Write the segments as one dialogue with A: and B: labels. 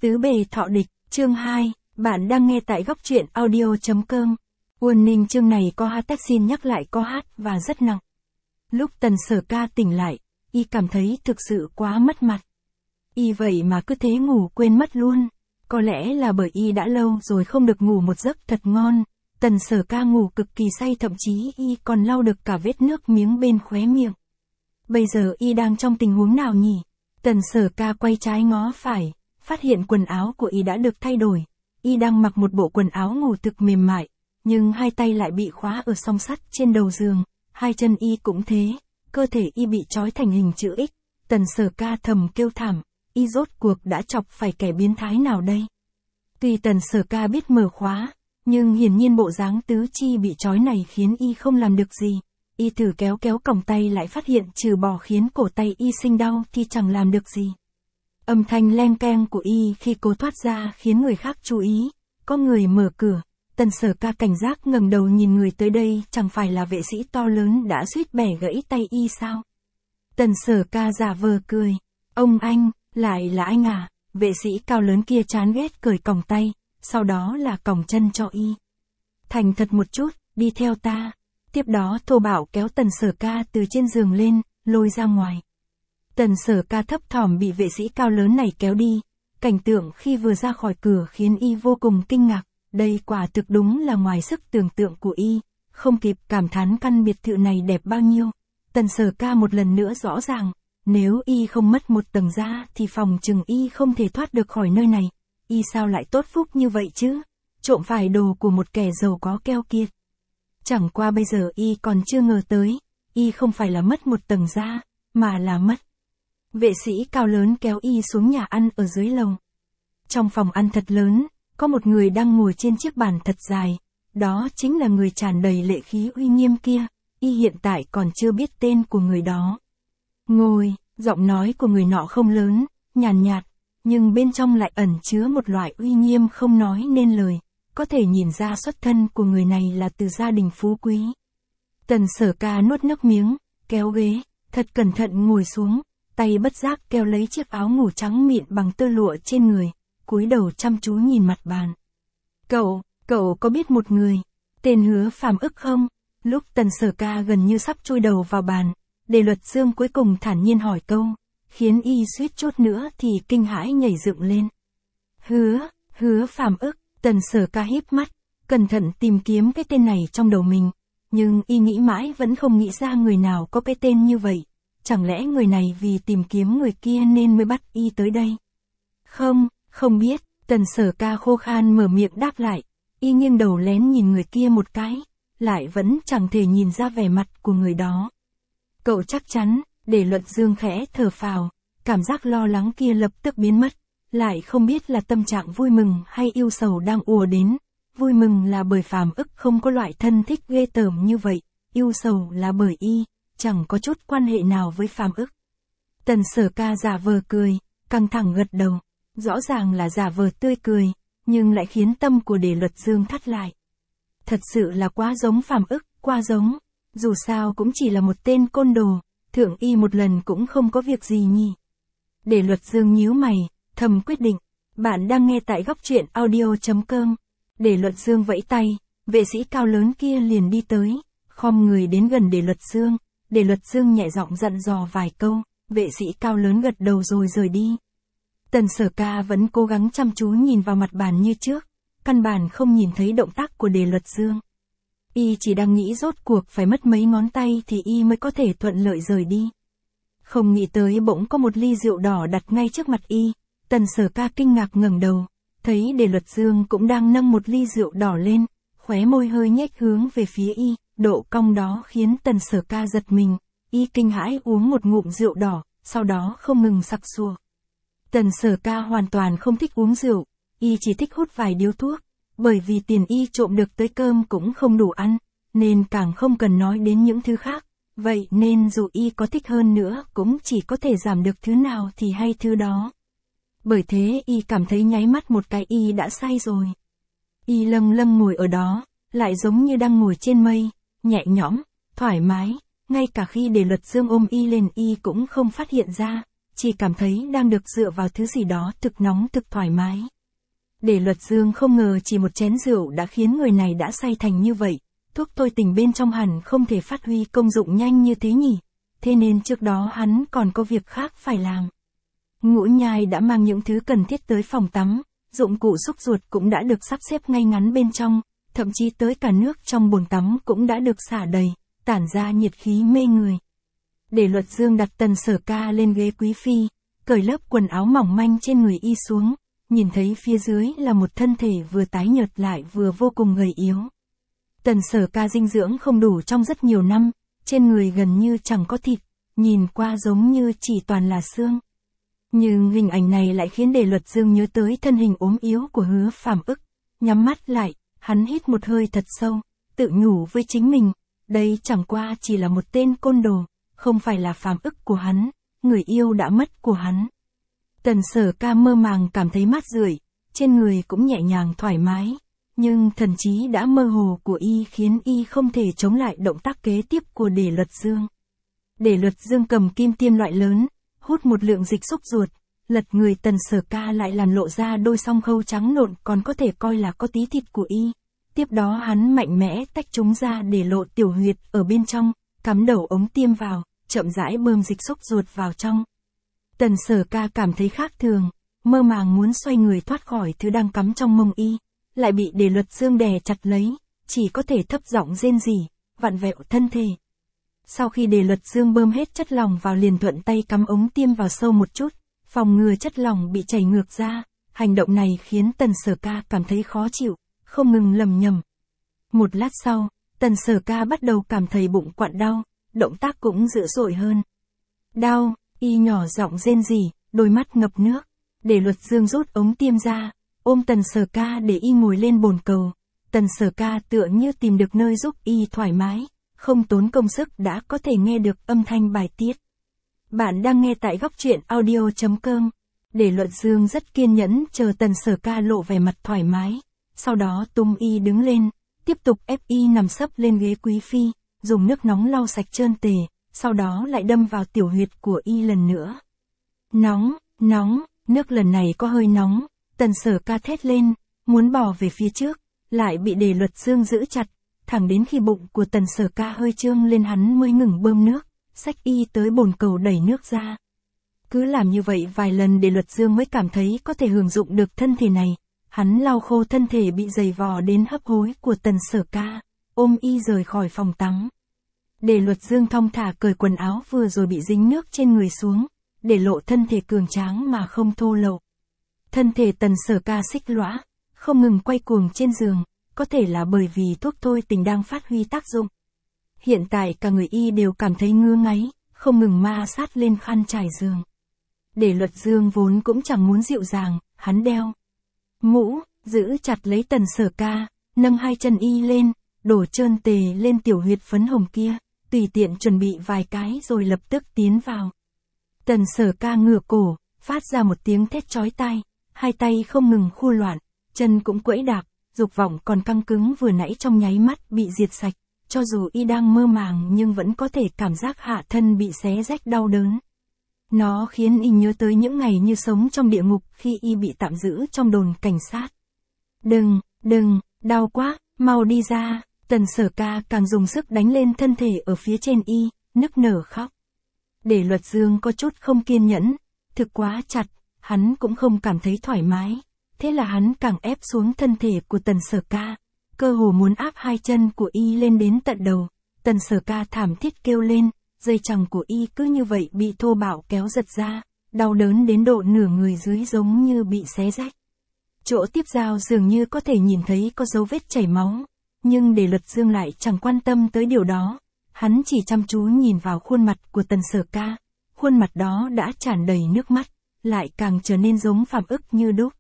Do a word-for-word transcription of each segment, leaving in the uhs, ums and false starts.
A: Tứ bề thọ địch, chương hai, bạn đang nghe tại góc truyện audio chấm com. Warning chương này có hát xin nhắc lại có hát và rất nặng. Lúc Tần Sở Ca tỉnh lại, y cảm thấy thực sự quá mất mặt. Y vậy mà cứ thế ngủ quên mất luôn. Có lẽ là bởi y đã lâu rồi không được ngủ một giấc thật ngon. Tần Sở Ca ngủ cực kỳ say, thậm chí y còn lau được cả vết nước miếng bên khóe miệng. Bây giờ y đang trong tình huống nào nhỉ? Tần Sở Ca quay trái ngó phải, phát hiện quần áo của y đã được thay đổi. Y đang mặc một bộ quần áo ngủ thực mềm mại, nhưng hai tay lại bị khóa ở song sắt trên đầu giường, hai chân y cũng thế, cơ thể y bị trói thành hình chữ X. Tần Sở Ca thầm kêu thảm, y rốt cuộc đã chọc phải kẻ biến thái nào đây? Tuy Tần Sở Ca biết mở khóa, nhưng hiển nhiên bộ dáng tứ chi bị trói này khiến y không làm được gì. Y thử kéo kéo còng tay lại phát hiện trừ bỏ khiến cổ tay y sinh đau thì chẳng làm được gì. Âm thanh leng keng của y khi cố thoát ra khiến người khác chú ý. Có người mở cửa. Tần Sở Ca cảnh giác ngẩng đầu nhìn người tới đây, chẳng phải là vệ sĩ to lớn đã suýt bẻ gãy tay y sao? Tần Sở Ca giả vờ cười. Ông anh, lại là anh à? Vệ sĩ cao lớn kia chán ghét cởi còng tay, sau đó là còng chân cho y. Thành thật một chút, đi theo ta. Tiếp đó thô bạo kéo Tần Sở Ca từ trên giường lên, lôi ra ngoài. Tần Sở Ca thấp thỏm bị vệ sĩ cao lớn này kéo đi. Cảnh tượng khi vừa ra khỏi cửa khiến y vô cùng kinh ngạc. Đây quả thực đúng là ngoài sức tưởng tượng của y. Không kịp cảm thán căn biệt thự này đẹp bao nhiêu. Tần Sở Ca một lần nữa rõ ràng, nếu y không mất một tầng ra thì phòng chừng y không thể thoát được khỏi nơi này. Y sao lại tốt phúc như vậy chứ? Trộm phải đồ của một kẻ giàu có keo kiệt. Chẳng qua bây giờ y còn chưa ngờ tới, y không phải là mất một tầng da, mà là mất. Vệ sĩ cao lớn kéo y xuống nhà ăn ở dưới lầu. Trong phòng ăn thật lớn, có một người đang ngồi trên chiếc bàn thật dài, đó chính là người tràn đầy lệ khí uy nghiêm kia, y hiện tại còn chưa biết tên của người đó. Ngồi, giọng nói của người nọ không lớn, nhàn nhạt, nhưng bên trong lại ẩn chứa một loại uy nghiêm không nói nên lời. Có thể nhìn ra xuất thân của người này là từ gia đình phú quý. Tần Sở Ca nuốt nước miếng, kéo ghế, thật cẩn thận ngồi xuống, tay bất giác kéo lấy chiếc áo ngủ trắng mịn bằng tơ lụa trên người, cúi đầu chăm chú nhìn mặt bàn. Cậu, cậu có biết một người, tên Hứa Phàm ức không? Lúc Tần Sở Ca gần như sắp chui đầu vào bàn, Đề Luật Dương cuối cùng thản nhiên hỏi câu, khiến y suýt chút nữa thì kinh hãi nhảy dựng lên. Hứa, Hứa Phàm ức. Tần Sở Ca híp mắt, cẩn thận tìm kiếm cái tên này trong đầu mình, nhưng y nghĩ mãi vẫn không nghĩ ra người nào có cái tên như vậy. Chẳng lẽ người này vì tìm kiếm người kia nên mới bắt y tới đây? Không, không biết. Tần Sở Ca khô khan mở miệng đáp lại. Y nghiêng đầu lén nhìn người kia một cái, lại vẫn chẳng thể nhìn ra vẻ mặt của người đó. Cậu chắc chắn? Để Luật Dương khẽ thở phào, cảm giác lo lắng kia lập tức biến mất. Lại không biết là tâm trạng vui mừng hay yêu sầu đang ùa đến. Vui mừng là bởi Phàm ức không có loại thân thích ghê tởm như vậy, yêu sầu là bởi y chẳng có chút quan hệ nào với Phàm ức. Tần Sở Ca giả vờ cười, căng thẳng gật đầu, rõ ràng là giả vờ tươi cười, nhưng lại khiến tâm của Đề Luật Dương thắt lại. Thật sự là quá giống Phàm ức, quá giống, dù sao cũng chỉ là một tên côn đồ, thượng y một lần cũng không có việc gì nhỉ. Đề Luật Dương nhíu mày, thầm quyết định. Bạn đang nghe tại góc truyện audio chấm com. Đề Luật Dương vẫy tay, vệ sĩ cao lớn kia liền đi tới, khom người đến gần Đề Luật Dương. Đề Luật Dương nhẹ giọng dặn dò vài câu, vệ sĩ cao lớn gật đầu rồi rời đi. Tần Sở Ca vẫn cố gắng chăm chú nhìn vào mặt bàn như trước, căn bản không nhìn thấy động tác của Đề Luật Dương. Y chỉ đang nghĩ rốt cuộc phải mất mấy ngón tay thì y mới có thể thuận lợi rời đi. Không nghĩ tới bỗng có một ly rượu đỏ đặt ngay trước mặt y. Tần Sở Ca kinh ngạc ngẩng đầu, thấy Đề Luật Dương cũng đang nâng một ly rượu đỏ lên, khóe môi hơi nhếch hướng về phía y, độ cong đó khiến Tần Sở Ca giật mình, y kinh hãi uống một ngụm rượu đỏ, sau đó không ngừng sặc sụa. Tần Sở Ca hoàn toàn không thích uống rượu, y chỉ thích hút vài điếu thuốc, bởi vì tiền y trộm được tới cơm cũng không đủ ăn, nên càng không cần nói đến những thứ khác, vậy nên dù y có thích hơn nữa cũng chỉ có thể giảm được thứ nào thì hay thứ đó. Bởi thế y cảm thấy nháy mắt một cái y đã say rồi. Y lâng lâng ngồi ở đó, lại giống như đang ngồi trên mây, nhẹ nhõm, thoải mái, ngay cả khi Đề Luật Dương ôm y lên y cũng không phát hiện ra, chỉ cảm thấy đang được dựa vào thứ gì đó thực nóng thực thoải mái. Để Luật Dương không ngờ chỉ một chén rượu đã khiến người này đã say thành như vậy, thuốc thôi tình bên trong hẳn không thể phát huy công dụng nhanh như thế nhỉ, thế nên trước đó hắn còn có việc khác phải làm. Ngũ Nhai đã mang những thứ cần thiết tới phòng tắm, dụng cụ xúc ruột cũng đã được sắp xếp ngay ngắn bên trong, thậm chí tới cả nước trong bồn tắm cũng đã được xả đầy, tản ra nhiệt khí mê người. Để Luật Dương đặt Tần Sở Ca lên ghế quý phi, cởi lớp quần áo mỏng manh trên người y xuống, nhìn thấy phía dưới là một thân thể vừa tái nhợt lại vừa vô cùng gầy yếu. Tần Sở Ca dinh dưỡng không đủ trong rất nhiều năm, trên người gần như chẳng có thịt, nhìn qua giống như chỉ toàn là xương. Nhưng hình ảnh này lại khiến Để Luật Dương nhớ tới thân hình ốm yếu của Hứa Phàm Ức, nhắm mắt lại, hắn hít một hơi thật sâu, tự nhủ với chính mình, đây chẳng qua chỉ là một tên côn đồ, không phải là Phàm Ức của hắn, người yêu đã mất của hắn. Tần Sở Ca mơ màng cảm thấy mát rượi, trên người cũng nhẹ nhàng thoải mái, nhưng thần trí đã mơ hồ của y khiến y không thể chống lại động tác kế tiếp của Để Luật Dương. Để Luật Dương cầm kim tiêm loại lớn, hút một lượng dịch xúc ruột, lật người Tần Sở Ca lại làm lộ ra đôi song khâu trắng nộn còn có thể coi là có tí thịt của y. Tiếp đó hắn mạnh mẽ tách chúng ra để lộ tiểu huyệt ở bên trong, cắm đầu ống tiêm vào, chậm rãi bơm dịch xúc ruột vào trong. Tần Sở Ca cảm thấy khác thường, mơ màng muốn xoay người thoát khỏi thứ đang cắm trong mông y, lại bị Để Luật Dương đè chặt lấy, chỉ có thể thấp giọng rên rỉ, vặn vẹo thân thể. Sau khi Để Luật Dương bơm hết chất lỏng vào liền thuận tay cắm ống tiêm vào sâu một chút, phòng ngừa chất lỏng bị chảy ngược ra, hành động này khiến Tần Sở Ca cảm thấy khó chịu, không ngừng lầm nhầm. Một lát sau, Tần Sở Ca bắt đầu cảm thấy bụng quặn đau, động tác cũng dữ dội hơn. Đau, y nhỏ giọng rên rỉ, đôi mắt ngập nước. Để Luật Dương rút ống tiêm ra, ôm Tần Sở Ca để y ngồi lên bồn cầu. Tần Sở Ca tựa như tìm được nơi giúp y thoải mái, không tốn công sức đã có thể nghe được âm thanh bài tiết. Bạn đang nghe tại góc truyện audio chấm com. Để Luật Dương rất kiên nhẫn chờ Tần Sở Ca lộ vẻ mặt thoải mái, sau đó tung y đứng lên, tiếp tục ép y nằm sấp lên ghế quý phi, dùng nước nóng lau sạch trơn tề, sau đó lại đâm vào tiểu huyệt của y lần nữa. Nóng, nóng, nước lần này có hơi nóng, Tần Sở Ca thét lên, muốn bỏ về phía trước, lại bị Để Luật Dương giữ chặt, thẳng đến khi bụng của Tần Sở Ca hơi trương lên hắn mới ngừng bơm nước, xách y tới bồn cầu đẩy nước ra. Cứ làm như vậy vài lần Để Luật Dương mới cảm thấy có thể hưởng dụng được thân thể này, hắn lau khô thân thể bị dày vò đến hấp hối của Tần Sở Ca, ôm y rời khỏi phòng tắm. Để Luật Dương thong thả cởi quần áo vừa rồi bị dính nước trên người xuống, để lộ thân thể cường tráng mà không thô lậu. Thân thể Tần Sở Ca xích lõa, không ngừng quay cuồng trên giường, có thể là bởi vì thuốc thôi tình đang phát huy tác dụng. Hiện tại cả người y đều cảm thấy ngứa ngáy, không ngừng ma sát lên khăn trải giường. Để Luật Dương vốn cũng chẳng muốn dịu dàng, hắn đeo mũ, giữ chặt lấy Tần Sở Ca, nâng hai chân y lên, đổ trơn tề lên tiểu huyệt phấn hồng kia, tùy tiện chuẩn bị vài cái rồi lập tức tiến vào. Tần Sở Ca ngửa cổ, phát ra một tiếng thét chói tai, hai tay không ngừng khu loạn, chân cũng quẫy đạp, dục vọng còn căng cứng vừa nãy trong nháy mắt bị diệt sạch, cho dù y đang mơ màng nhưng vẫn có thể cảm giác hạ thân bị xé rách đau đớn. Nó khiến y nhớ tới những ngày như sống trong địa ngục khi y bị tạm giữ trong đồn cảnh sát. Đừng, đừng, đau quá, mau đi ra. Tần Sở Ca càng dùng sức đánh lên thân thể ở phía trên y, nức nở khóc. Để Luật Dương có chút không kiên nhẫn, thực quá chặt, hắn cũng không cảm thấy thoải mái, thế là hắn càng ép xuống thân thể của Tần Sở Ca, cơ hồ muốn áp hai chân của y lên đến tận đầu. Tần Sở Ca thảm thiết kêu lên, dây chằng của y cứ như vậy bị thô bạo kéo giật ra, đau đớn đến độ nửa người dưới giống như bị xé rách. Chỗ tiếp giao dường như có thể nhìn thấy có dấu vết chảy máu, nhưng Để Luật Dương lại chẳng quan tâm tới điều đó, hắn chỉ chăm chú nhìn vào khuôn mặt của Tần Sở Ca, khuôn mặt đó đã tràn đầy nước mắt, lại càng trở nên giống Phàm Ức như đúc.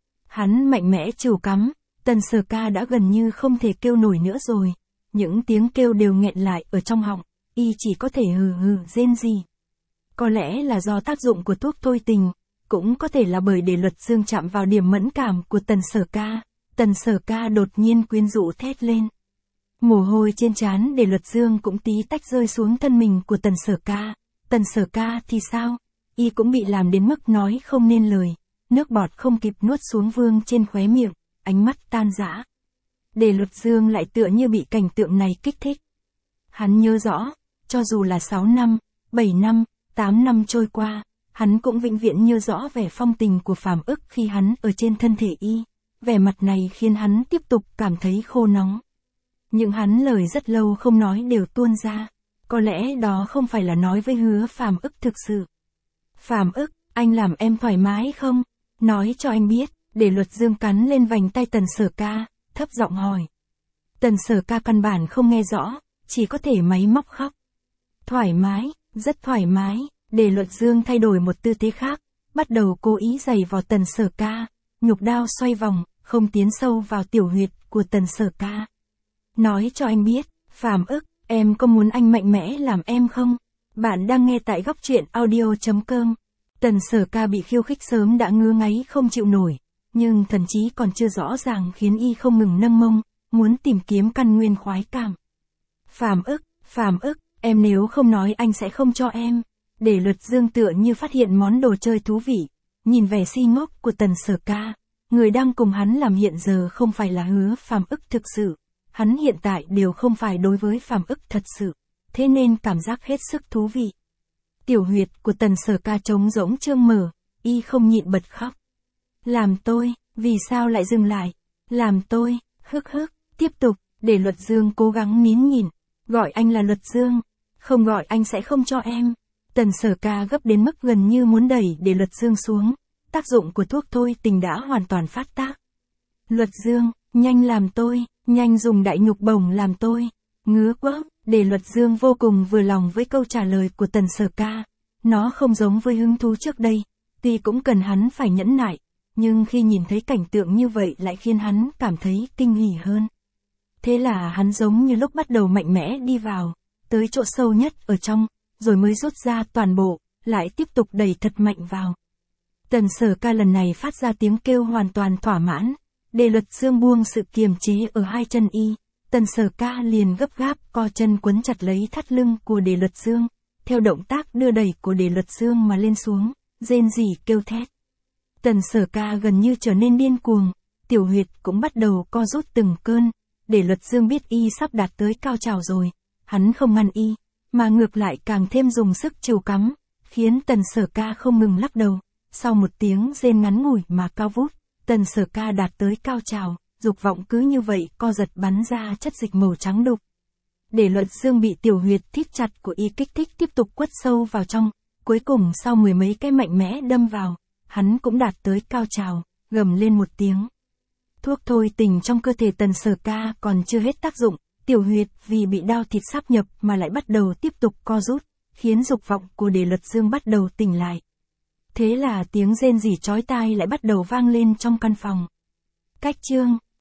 A: Hắn mạnh mẽ trìu cắm, Tần Sở Ca đã gần như không thể kêu nổi nữa rồi, những tiếng kêu đều nghẹn lại ở trong họng, y chỉ có thể hừ hừ rên rỉ. Có lẽ là do tác dụng của thuốc thôi tình, cũng có thể là bởi Để Luật Dương chạm vào điểm mẫn cảm của Tần Sở Ca, Tần Sở Ca đột nhiên quyến rũ thét lên. Mồ hôi trên trán Để Luật Dương cũng tí tách rơi xuống thân mình của Tần Sở Ca. Tần Sở Ca thì sao? y cũng bị làm đến mức nói không nên lời, nước bọt không kịp nuốt xuống vương trên khóe miệng, ánh mắt tan rã. Đề Luật Dương lại tựa như bị cảnh tượng này kích thích. Hắn nhớ rõ, cho dù là sáu năm, bảy năm, tám năm trôi qua, hắn cũng vĩnh viễn nhớ rõ vẻ phong tình của Phàm Ức khi hắn ở trên thân thể y. Vẻ mặt này khiến hắn tiếp tục cảm thấy khô nóng. Những hắn lời rất lâu không nói đều tuôn ra. Có lẽ đó không phải là nói với Hứa Phàm Ức thực sự. Phàm Ức, anh làm em thoải mái không? Nói cho anh biết. Để Luật Dương cắn lên vành tay Tần Sở Ca, thấp giọng hỏi. Tần Sở Ca căn bản không nghe rõ, chỉ có thể máy móc khóc. Thoải mái, rất thoải mái. Để Luật Dương thay đổi một tư thế khác, bắt đầu cố ý giày vào Tần Sở Ca, nhục đao xoay vòng, không tiến sâu vào tiểu huyệt của Tần Sở Ca. Nói cho anh biết, Phàm Ức, em có muốn anh mạnh mẽ làm em không? Bạn đang nghe tại góc truyện audio.com. Tần Sở Ca bị khiêu khích sớm đã ngứa ngáy không chịu nổi, nhưng thần trí còn chưa rõ ràng khiến y không ngừng nâng mông, muốn tìm kiếm căn nguyên khoái cảm. Phàm Ức, Phàm Ức, em nếu không nói anh sẽ không cho em. Để Luật Dương tựa như phát hiện món đồ chơi thú vị, nhìn vẻ si ngốc của Tần Sở Ca, người đang cùng hắn làm hiện giờ không phải là Hứa Phàm Ức thực sự, hắn hiện tại đều không phải đối với Phàm Ức thật sự, thế nên cảm giác hết sức thú vị. Tiểu huyệt của Tần Sở Ca trống rỗng trương mở, y không nhịn bật khóc. Làm tôi, vì sao lại dừng lại? Làm tôi, hức hức, tiếp tục. Để Luật Dương cố gắng nín nhịn, gọi anh là Luật Dương, không gọi anh sẽ không cho em. Tần Sở Ca gấp đến mức gần như muốn đẩy Để Luật Dương xuống, tác dụng của thuốc thôi tình đã hoàn toàn phát tác. Luật Dương, nhanh làm tôi, nhanh dùng đại nhục bổng làm tôi, ngứa quá. Để Luật Dương vô cùng vừa lòng với câu trả lời của Tần Sở Ca, nó không giống với hứng thú trước đây, tuy cũng cần hắn phải nhẫn nại, nhưng khi nhìn thấy cảnh tượng như vậy lại khiến hắn cảm thấy kinh hỉ hơn. Thế là hắn giống như lúc bắt đầu mạnh mẽ đi vào, tới chỗ sâu nhất ở trong, rồi mới rút ra toàn bộ, lại tiếp tục đẩy thật mạnh vào. Tần Sở Ca lần này phát ra tiếng kêu hoàn toàn thỏa mãn, Để Luật Dương buông sự kiềm chế ở hai chân y, Tần Sở Ca liền gấp gáp co chân quấn chặt lấy thắt lưng của Để Luật Dương, theo động tác đưa đẩy của Để Luật Dương mà lên xuống, rên rỉ kêu thét. Tần Sở Ca gần như trở nên điên cuồng, tiểu huyệt cũng bắt đầu co rút từng cơn. Để Luật Dương biết y sắp đạt tới cao trào rồi, hắn không ngăn y, mà ngược lại càng thêm dùng sức trìu cắm, khiến Tần Sở Ca không ngừng lắc đầu. Sau một tiếng rên ngắn ngủi mà cao vút, Tần Sở Ca đạt tới cao trào, dục vọng cứ như vậy co giật bắn ra chất dịch màu trắng đục. Để Luật Dương bị tiểu huyệt thít chặt của y kích thích tiếp tục quất sâu vào trong, cuối cùng sau mười mấy cái mạnh mẽ đâm vào, hắn cũng đạt tới cao trào, gầm lên một tiếng. Thuốc thôi tình trong cơ thể Tần Sở Ca còn chưa hết tác dụng, tiểu huyệt vì bị đao thịt sáp nhập mà lại bắt đầu tiếp tục co rút, khiến dục vọng của Để Luật Dương bắt đầu tỉnh lại. Thế là tiếng rên rỉ chói tai lại bắt đầu vang lên trong căn phòng. Cách chương